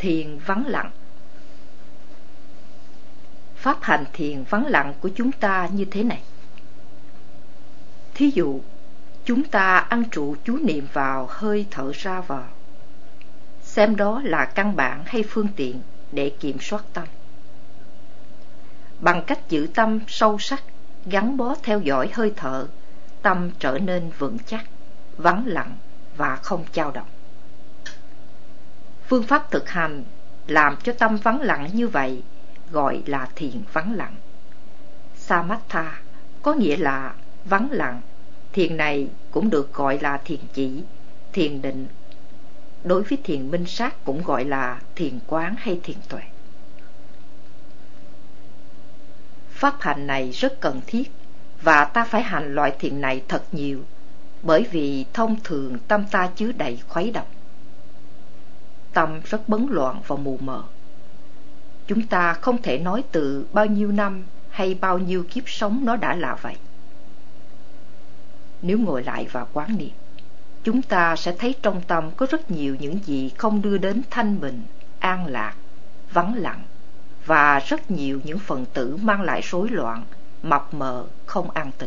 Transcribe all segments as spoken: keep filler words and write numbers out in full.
Thiền vắng lặng. Pháp hành thiền vắng lặng của chúng ta như thế này. Thí dụ, chúng ta ăn trụ chú niệm vào hơi thở ra vào, xem đó là căn bản hay phương tiện để kiểm soát tâm. Bằng cách giữ tâm sâu sắc, gắn bó theo dõi hơi thở, tâm trở nên vững chắc, vắng lặng và không dao động. Phương pháp thực hành làm cho tâm vắng lặng như vậy gọi là thiền vắng lặng. Samatha có nghĩa là vắng lặng. Thiền này cũng được gọi là thiền chỉ, thiền định. Đối với thiền minh sát cũng gọi là thiền quán hay thiền tuệ. Pháp hành này rất cần thiết và ta phải hành loại thiền này thật nhiều, bởi vì thông thường tâm ta chứa đầy khuấy động. Tâm rất bấn loạn và mù mờ. Chúng ta không thể nói từ bao nhiêu năm hay bao nhiêu kiếp sống nó đã là vậy. Nếu ngồi lại và quán niệm, chúng ta sẽ thấy trong tâm có rất nhiều những gì không đưa đến thanh bình, an lạc, vắng lặng, và rất nhiều những phần tử mang lại rối loạn, mập mờ, không an tịnh.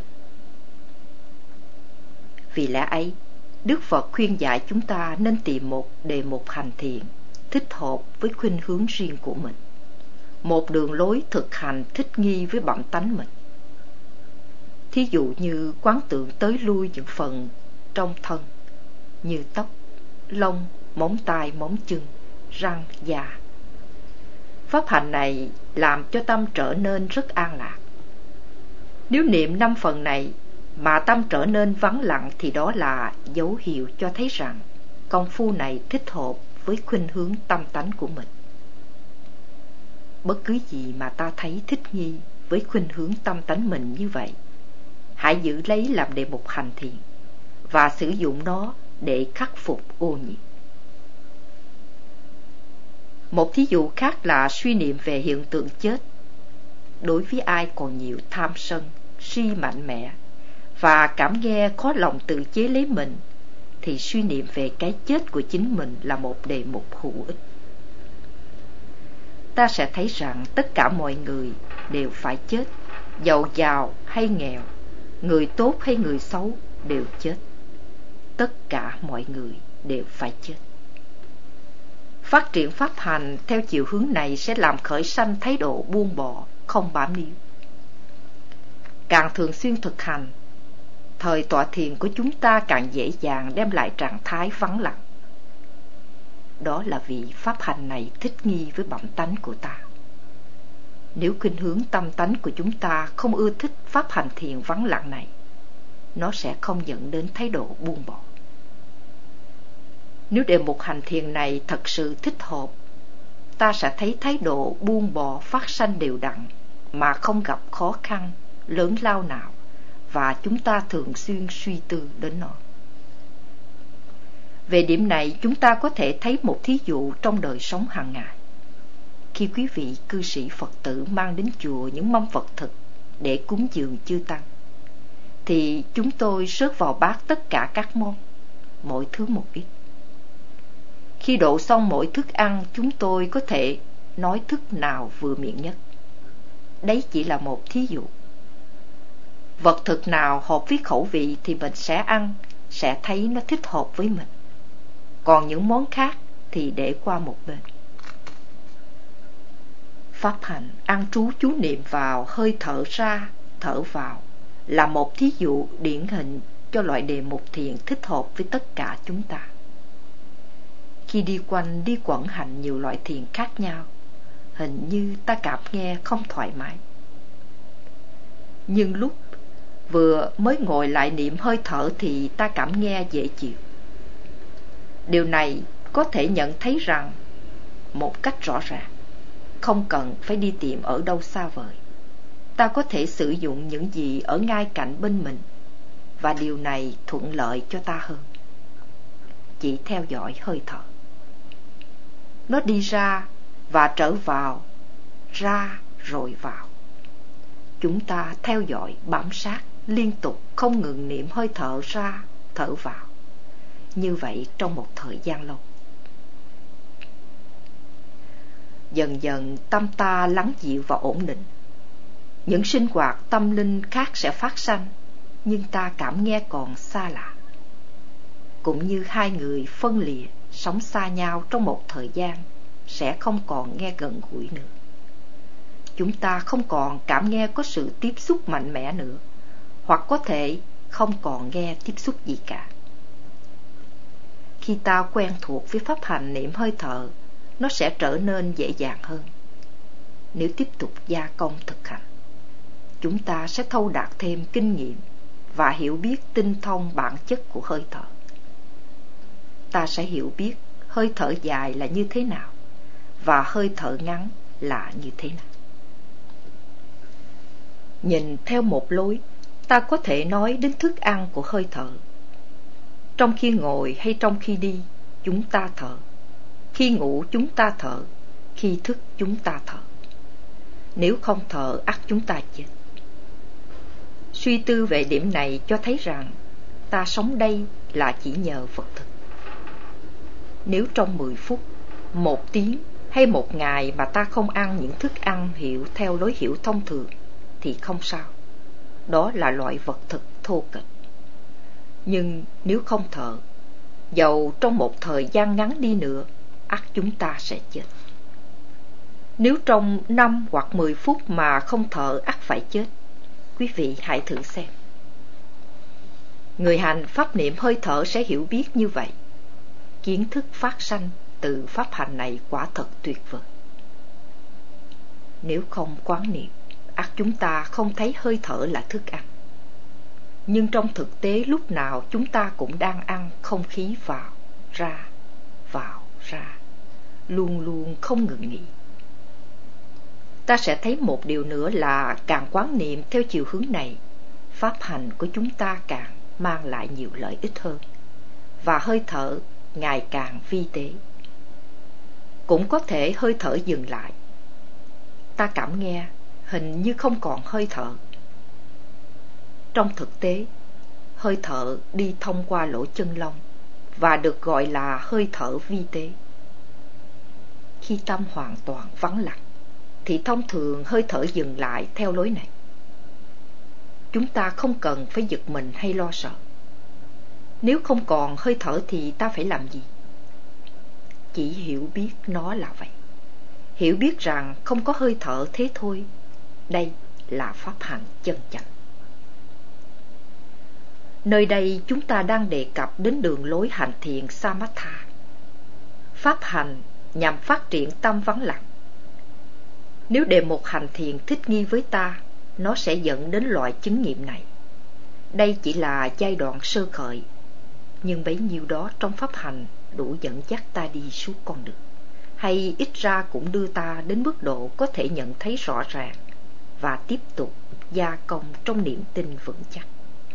Vì lẽ ấy, Đức Phật khuyên dạy chúng ta nên tìm một đề mục hành thiền thích hợp với khuynh hướng riêng của mình, một đường lối thực hành thích nghi với bẩm tánh mình. Thí dụ như quán tưởng tới lui những phần trong thân như tóc, lông, móng tay, móng chân, răng, da. Pháp hành này làm cho tâm trở nên rất an lạc. Nếu niệm năm phần này mà tâm trở nên vắng lặng thì đó là dấu hiệu cho thấy rằng công phu này thích hợp với khuynh hướng tâm tánh của mình. Bất cứ gì mà ta thấy thích nghi với khuynh hướng tâm tánh mình như vậy, hãy giữ lấy làm đề mục hành thiền và sử dụng nó để khắc phục ô nhiễm. Một thí dụ khác là suy niệm về hiện tượng chết. Đối với ai còn nhiều tham sân, si mạnh mẽ và cảm nghe khó lòng tự chế lấy mình, thì suy niệm về cái chết của chính mình là một đề mục hữu ích. Ta sẽ thấy rằng tất cả mọi người đều phải chết, giàu giàu hay nghèo, người tốt hay người xấu đều chết. Tất cả mọi người đều phải chết. Phát triển pháp hành theo chiều hướng này sẽ làm khởi sanh thái độ buông bỏ, không bám níu. Càng thường xuyên thực hành, thời tọa thiền của chúng ta càng dễ dàng đem lại trạng thái vắng lặng. Đó là vì pháp hành này thích nghi với bẩm tánh của ta. Nếu khuynh hướng tâm tánh của chúng ta không ưa thích pháp hành thiền vắng lặng này, nó sẽ không dẫn đến thái độ buông bỏ. Nếu đề mục hành thiền này thật sự thích hợp, ta sẽ thấy thái độ buông bỏ phát sanh đều đặn mà không gặp khó khăn, lớn lao nào, và chúng ta thường xuyên suy tư đến nó. Về điểm này, chúng ta có thể thấy một thí dụ trong đời sống hàng ngày. Khi quý vị cư sĩ Phật tử mang đến chùa những mâm vật thực để cúng dường chư tăng, thì chúng tôi xớt vào bát tất cả các món, mỗi thứ một ít. Khi đổ xong mỗi thức ăn, chúng tôi có thể nói thức nào vừa miệng nhất. Đấy chỉ là một thí dụ. Vật thực nào hợp với khẩu vị thì mình sẽ ăn, sẽ thấy nó thích hợp với mình. Còn những món khác thì để qua một bên. Pháp hành ăn trú chú niệm vào hơi thở ra, thở vào là một thí dụ điển hình cho loại đề mục thiền thích hợp với tất cả chúng ta. Khi đi quanh đi quẩn hành nhiều loại thiền khác nhau, hình như ta cảm nghe không thoải mái. Nhưng lúc vừa mới ngồi lại niệm hơi thở thì ta cảm nghe dễ chịu. Điều này có thể nhận thấy rằng một cách rõ ràng, không cần phải đi tìm ở đâu xa vời. Ta có thể sử dụng những gì ở ngay cạnh bên mình, và điều này thuận lợi cho ta hơn. Chỉ theo dõi hơi thở. Nó đi ra và trở vào, ra rồi vào. Chúng ta theo dõi, bám sát, liên tục không ngừng niệm hơi thở ra, thở vào. Như vậy trong một thời gian lâu. dần dần tâm ta lắng dịu và ổn định. Những sinh hoạt tâm linh khác sẽ phát sanh, nhưng ta cảm nghe còn xa lạ. Cũng như hai người phân lìa, sống xa nhau trong một thời gian, sẽ không còn nghe gần gũi nữa. Chúng ta không còn cảm nghe có sự tiếp xúc mạnh mẽ nữa, hoặc có thể không còn nghe tiếp xúc gì cả. Khi ta quen thuộc với pháp hành niệm hơi thở, nó sẽ trở nên dễ dàng hơn. Nếu tiếp tục gia công thực hành, chúng ta sẽ thâu đạt thêm kinh nghiệm và hiểu biết tinh thông bản chất của hơi thở. Ta sẽ hiểu biết hơi thở dài là như thế nào và hơi thở ngắn là như thế nào. Nhìn theo một lối, ta có thể nói đến thức ăn của hơi thở. Trong khi ngồi hay trong khi đi, chúng ta thở. Khi ngủ chúng ta thở. Khi thức chúng ta thở. Nếu không thở, ắt chúng ta chết. Suy tư về điểm này cho thấy rằng ta sống đây là chỉ nhờ vật thực. Nếu trong mười phút, một tiếng hay một ngày mà ta không ăn những thức ăn hiểu theo lối hiểu thông thường thì không sao. Đó là loại vật thực thô kệch. Nhưng nếu không thở, dầu trong một thời gian ngắn đi nữa, ắt chúng ta sẽ chết. Nếu trong năm hoặc mười phút mà không thở, ắt phải chết. Quý vị hãy thử xem. Người hành pháp niệm hơi thở sẽ hiểu biết như vậy. Kiến thức phát sanh từ pháp hành này quả thật tuyệt vời. Nếu không quán niệm, ắt chúng ta không thấy hơi thở là thức ăn. Nhưng trong thực tế lúc nào chúng ta cũng đang ăn không khí vào, ra, vào, ra, luôn luôn không ngừng nghỉ. Ta sẽ thấy một điều nữa là càng quán niệm theo chiều hướng này, pháp hành của chúng ta càng mang lại nhiều lợi ích hơn, và hơi thở ngày càng vi tế. Cũng có thể hơi thở dừng lại. Ta cảm nghe hình như không còn hơi thở. Trong thực tế, hơi thở đi thông qua lỗ chân lông và được gọi là hơi thở vi tế. Khi tâm hoàn toàn vắng lặng thì thông thường hơi thở dừng lại theo lối này. Chúng ta không cần phải giật mình hay lo sợ. Nếu không còn hơi thở thì ta phải làm gì? Chỉ hiểu biết nó là vậy. Hiểu biết rằng không có hơi thở thế thôi. Đây là pháp hành chân chánh. Nơi đây chúng ta đang đề cập đến đường lối hành thiền Samatha. Pháp hành nhằm phát triển tâm vắng lặng. Nếu đề mục hành thiền thích nghi với ta, nó sẽ dẫn đến loại chứng nghiệm này. Đây chỉ là giai đoạn sơ khởi, nhưng bấy nhiêu đó trong pháp hành đủ dẫn dắt ta đi suốt con đường, hay ít ra cũng đưa ta đến mức độ có thể nhận thấy rõ ràng và tiếp tục gia công trong niềm tin vững chắc.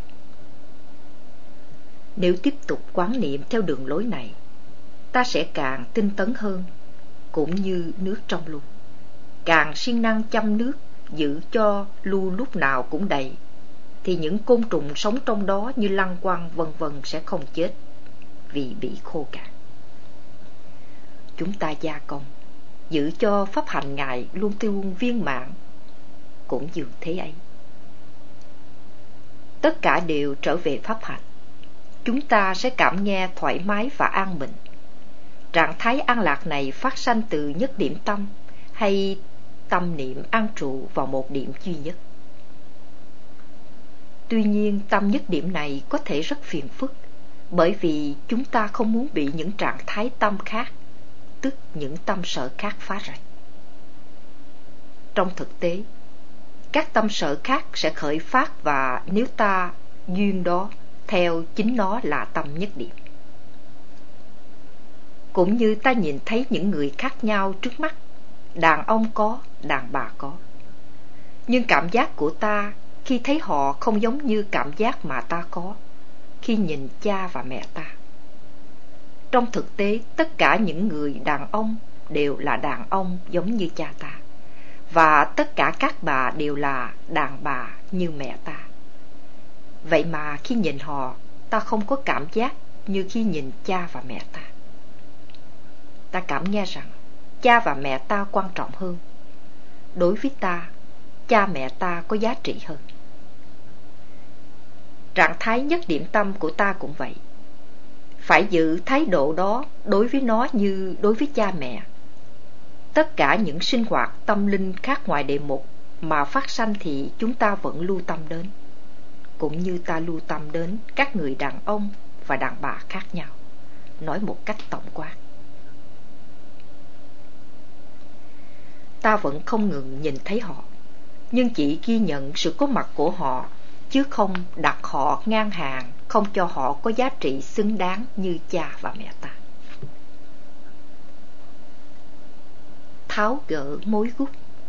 Nếu tiếp tục quán niệm theo đường lối này, ta sẽ càng tinh tấn hơn, cũng như nước trong lu, càng siêng năng chăm nước giữ cho lu lúc nào cũng đầy, thì những côn trùng sống trong đó như lăng quăng vân vân sẽ không chết vì bị khô cạn. Chúng ta gia công giữ cho pháp hành Ngài luôn luôn viên mãn, cũng như thế ấy. Tất cả đều trở về pháp hành. Chúng ta sẽ cảm nghe thoải mái và an bình. Trạng thái an lạc này phát sanh từ nhất điểm tâm hay tâm niệm an trụ vào một điểm duy nhất. Tuy nhiên, tâm nhất điểm này có thể rất phiền phức, bởi vì chúng ta không muốn bị những trạng thái tâm khác, tức những tâm sở khác phá rầy. Trong thực tế, các tâm sở khác sẽ khởi phát, và nếu ta duyên đó theo chính nó là tâm nhất điểm. Cũng như ta nhìn thấy những người khác nhau trước mắt, đàn ông có, đàn bà có. Nhưng cảm giác của ta khi thấy họ không giống như cảm giác mà ta có khi nhìn cha và mẹ ta. Trong thực tế, tất cả những người đàn ông đều là đàn ông giống như cha ta, và tất cả các bà đều là đàn bà như mẹ ta. Vậy mà khi nhìn họ, ta không có cảm giác như khi nhìn cha và mẹ ta. Ta cảm nghe rằng cha và mẹ ta quan trọng hơn. Đối với ta, cha mẹ ta có giá trị hơn. Trạng thái nhất điểm tâm của ta cũng vậy. Phải giữ thái độ đó đối với nó như đối với cha mẹ. Tất cả những sinh hoạt tâm linh khác ngoài đề mục mà phát sanh thì chúng ta vẫn lưu tâm đến, cũng như ta lưu tâm đến các người đàn ông và đàn bà khác nhau, nói một cách tổng quát. Ta vẫn không ngừng nhìn thấy họ, nhưng chỉ ghi nhận sự có mặt của họ, chứ không đặt họ ngang hàng, không cho họ có giá trị xứng đáng như cha và mẹ ta. Tháo gỡ mối gút.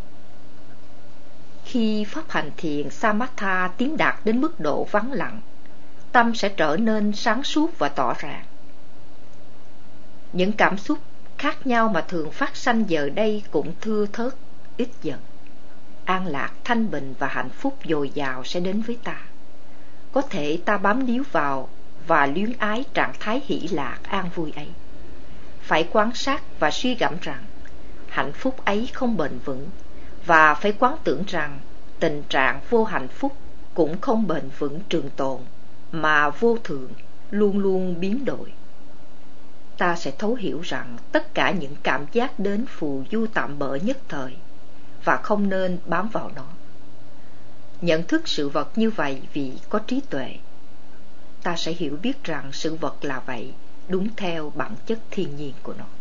Khi pháp hành thiền Samatha tiến đạt đến mức độ vắng lặng, tâm sẽ trở nên sáng suốt và tỏ ràng. Những cảm xúc khác nhau mà thường phát sanh giờ đây cũng thưa thớt, ít dần. An lạc, thanh bình và hạnh phúc dồi dào sẽ đến với ta. Có thể ta bám níu vào và luyến ái trạng thái hỷ lạc an vui ấy. Phải quan sát và suy gẫm rằng hạnh phúc ấy không bền vững, và phải quán tưởng rằng tình trạng vô hạnh phúc cũng không bền vững trường tồn, mà vô thường, luôn luôn biến đổi. Ta sẽ thấu hiểu rằng tất cả những cảm giác đến phù du tạm bợ nhất thời, và không nên bám vào nó. Nhận thức sự vật như vậy vì có trí tuệ, ta sẽ hiểu biết rằng sự vật là vậy, đúng theo bản chất thiên nhiên của nó.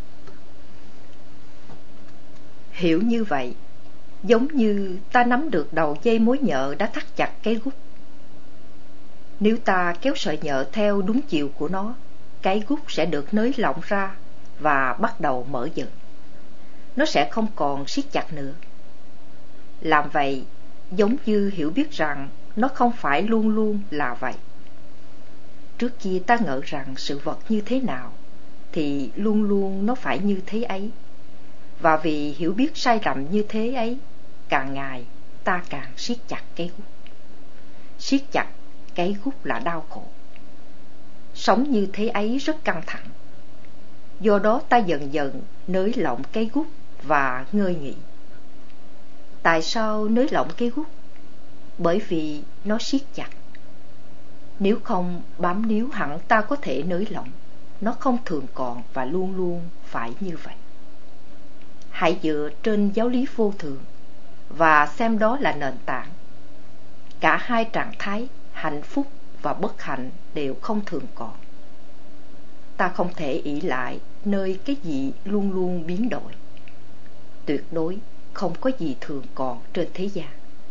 Hiểu như vậy, giống như ta nắm được đầu dây mối nhợ đã thắt chặt cái gút. Nếu ta kéo sợi nhợ theo đúng chiều của nó, cái gút sẽ được nới lỏng ra và bắt đầu mở dần. Nó sẽ không còn siết chặt nữa. Làm vậy giống như hiểu biết rằng nó không phải luôn luôn là vậy. Trước kia ta ngờ rằng sự vật như thế nào thì luôn luôn nó phải như thế ấy. Và vì hiểu biết sai lầm như thế ấy, càng ngày ta càng siết chặt cái gút. Siết chặt cái gút là đau khổ. Sống như thế ấy rất căng thẳng. Do đó ta dần dần nới lỏng cái gút và ngơi nghỉ. Tại sao nới lỏng cái gút? Bởi vì nó siết chặt. Nếu không bám níu hẳn ta có thể nới lỏng. Nó không thường còn và luôn luôn phải như vậy. Hãy dựa trên giáo lý vô thường và xem đó là nền tảng. Cả hai trạng thái hạnh phúc và bất hạnh đều không thường còn. Ta không thể ỷ lại nơi cái gì luôn luôn biến đổi. Tuyệt đối không có gì thường còn trên thế gian.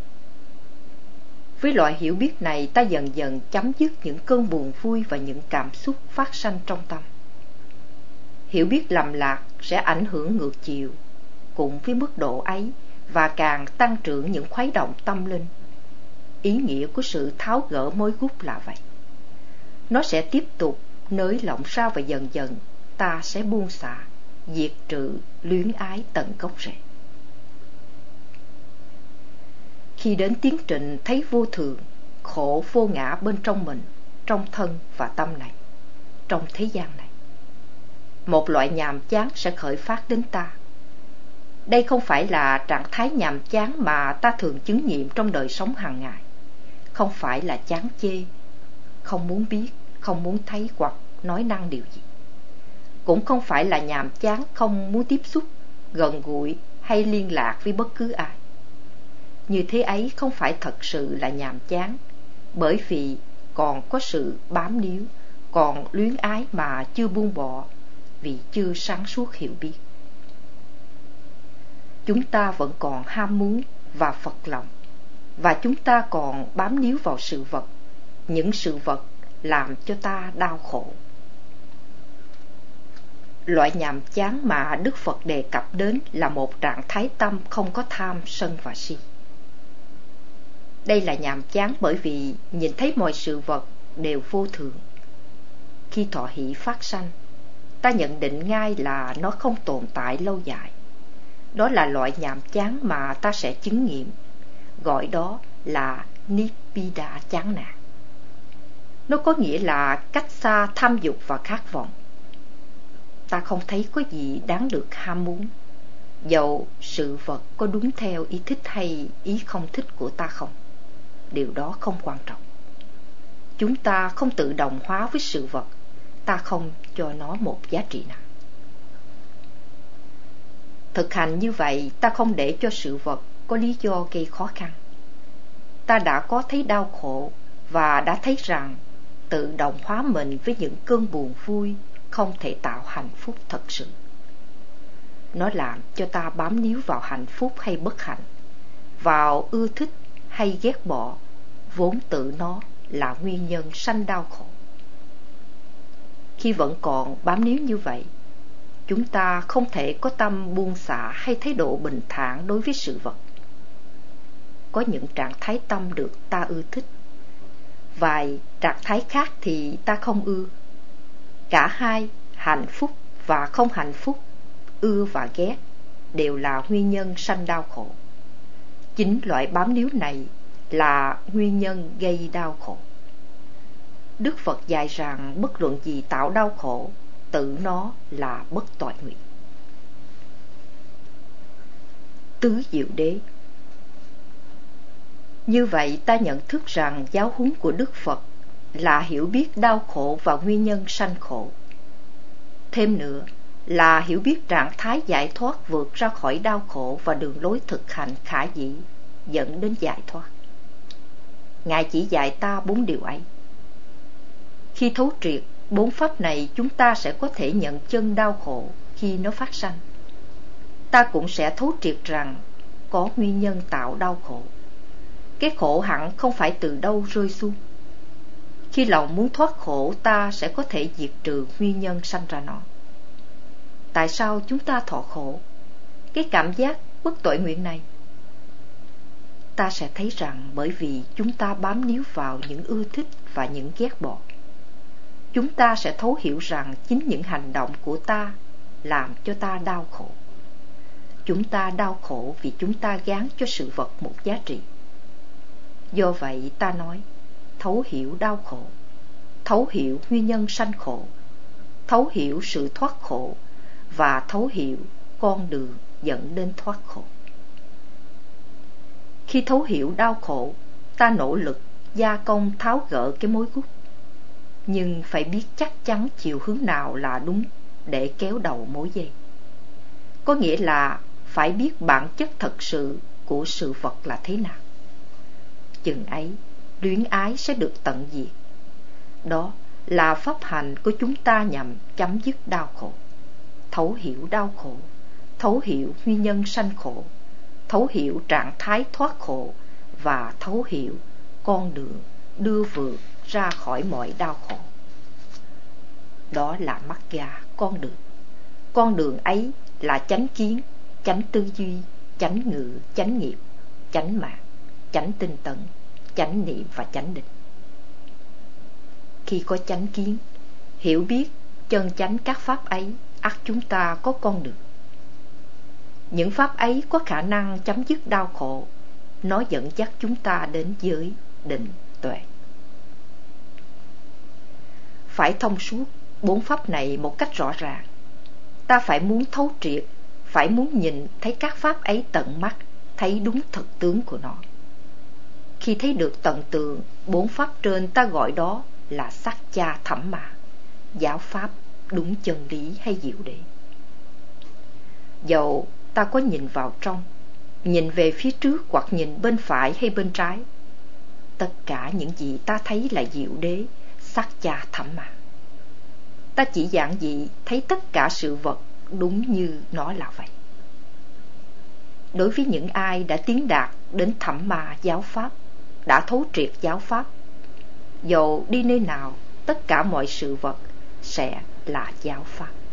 Với loại hiểu biết này, ta dần dần chấm dứt những cơn buồn vui và những cảm xúc phát sanh trong tâm. Hiểu biết lầm lạc sẽ ảnh hưởng ngược chiều cũng với mức độ ấy và càng tăng trưởng những khuấy động tâm linh. Ý nghĩa của sự tháo gỡ mối gút là vậy. Nó sẽ tiếp tục nới lỏng ra và dần dần ta sẽ buông xả, diệt trừ luyến ái tận gốc rễ. Khi đến tiến trình thấy vô thường, khổ vô ngã bên trong mình, trong thân và tâm này, trong thế gian này, một loại nhàm chán sẽ khởi phát đến ta. Đây không phải là trạng thái nhàm chán mà ta thường chứng nghiệm trong đời sống hàng ngày. Không phải là chán chê, không muốn biết, không muốn thấy hoặc nói năng điều gì. Cũng không phải là nhàm chán không muốn tiếp xúc, gần gũi hay liên lạc với bất cứ ai. Như thế ấy không phải thật sự là nhàm chán, bởi vì còn có sự bám níu, còn luyến ái mà chưa buông bỏ, vì chưa sáng suốt hiểu biết. Chúng ta vẫn còn ham muốn và phật lòng, và chúng ta còn bám níu vào sự vật, những sự vật làm cho ta đau khổ. Loại nhàm chán mà Đức Phật đề cập đến là một trạng thái tâm không có tham, sân và si. Đây là nhàm chán bởi vì nhìn thấy mọi sự vật đều vô thường. Khi thọ hỷ phát sanh, ta nhận định ngay là nó không tồn tại lâu dài. Đó là loại nhàm chán mà ta sẽ chứng nghiệm, gọi đó là Nibbida chán nản. Nó có nghĩa là cách xa tham dục và khát vọng. ta không thấy có gì đáng được ham muốn, dầu sự vật có đúng theo ý thích hay ý không thích của ta không. Điều đó không quan trọng. Chúng ta không tự động hóa với sự vật, ta không cho nó một giá trị nào. Thực hành như vậy, ta không để cho sự vật có lý do gây khó khăn. Ta đã có thấy đau khổ và đã thấy rằng tự động hóa mình với những cơn buồn vui không thể tạo hạnh phúc thật sự. Nó làm cho ta bám níu vào hạnh phúc hay bất hạnh, vào ưa thích hay ghét bỏ, vốn tự nó là nguyên nhân sanh đau khổ. Khi vẫn còn bám níu như vậy, chúng ta không thể có tâm buông xả hay thái độ bình thản đối với sự vật. Có những trạng thái tâm được ta ưa thích, vài trạng thái khác thì ta không ưa. Cả hai, hạnh phúc và không hạnh phúc, ưa và ghét, đều là nguyên nhân sanh đau khổ. Chính loại bám níu này là nguyên nhân gây đau khổ. Đức Phật dạy rằng bất luận gì tạo đau khổ, tự nó là bất toại nguyện. Tứ diệu đế. Như vậy ta nhận thức rằng giáo huấn của Đức Phật là hiểu biết đau khổ và nguyên nhân sanh khổ. Thêm nữa là hiểu biết trạng thái giải thoát vượt ra khỏi đau khổ và đường lối thực hành khả dĩ dẫn đến giải thoát. Ngài chỉ dạy ta bốn điều ấy. Khi thấu triệt bốn pháp này, chúng ta sẽ có thể nhận chân đau khổ khi nó phát sanh. Ta cũng sẽ thấu triệt rằng có nguyên nhân tạo đau khổ. Cái khổ hẳn không phải từ đâu rơi xuống. Khi lòng muốn thoát khổ, ta sẽ có thể diệt trừ nguyên nhân sanh ra nó. Tại sao chúng ta thọ khổ? Cái cảm giác bất tội nguyện này. Ta sẽ thấy rằng bởi vì chúng ta bám níu vào những ưa thích và những ghét bỏ. Chúng ta sẽ thấu hiểu rằng chính những hành động của ta làm cho ta đau khổ. Chúng ta đau khổ vì chúng ta gán cho sự vật một giá trị. Do vậy ta nói, thấu hiểu đau khổ, thấu hiểu nguyên nhân sanh khổ, thấu hiểu sự thoát khổ và thấu hiểu con đường dẫn đến thoát khổ. Khi thấu hiểu đau khổ, ta nỗ lực gia công tháo gỡ cái mối gút, nhưng phải biết chắc chắn chiều hướng nào là đúng để kéo đầu mối dây. Có nghĩa là phải biết bản chất thật sự của sự vật là thế nào. Chừng ấy, luyến ái sẽ được tận diệt. Đó là pháp hành của chúng ta nhằm chấm dứt đau khổ. Thấu hiểu đau khổ, thấu hiểu nguyên nhân sanh khổ, thấu hiểu trạng thái thoát khổ và thấu hiểu con đường đưa vượt ra khỏi mọi đau khổ. Đó là Magga, con đường. Con đường ấy là chánh kiến, chánh tư duy, chánh ngữ, chánh nghiệp, chánh mạng, chánh tinh tấn, chánh niệm và chánh định. Khi có chánh kiến, hiểu biết chân chánh các pháp ấy, ắt chúng ta có con đường. Những pháp ấy có khả năng chấm dứt đau khổ. Nó dẫn dắt chúng ta đến giới, định, tuệ. Phải thông suốt bốn pháp này một cách rõ ràng. Ta phải muốn thấu triệt, phải muốn nhìn thấy các pháp ấy tận mắt, thấy đúng thực tướng của nó. Khi thấy được tận tường bốn pháp trên, ta gọi đó là sắc cha thẩm mã, giáo pháp đúng chân lý hay diệu đế. Dầu ta có nhìn vào trong, nhìn về phía trước hoặc nhìn bên phải hay bên trái, tất cả những gì ta thấy là diệu đế, sắc cha thẩm mã. Ta chỉ giản dị thấy tất cả sự vật đúng như nó là vậy. Đối với những ai đã tiến đạt đến thẩm mã giáo pháp, đã thấu triệt giáo pháp, dầu đi nơi nào, tất cả mọi sự vật sẽ là giáo pháp.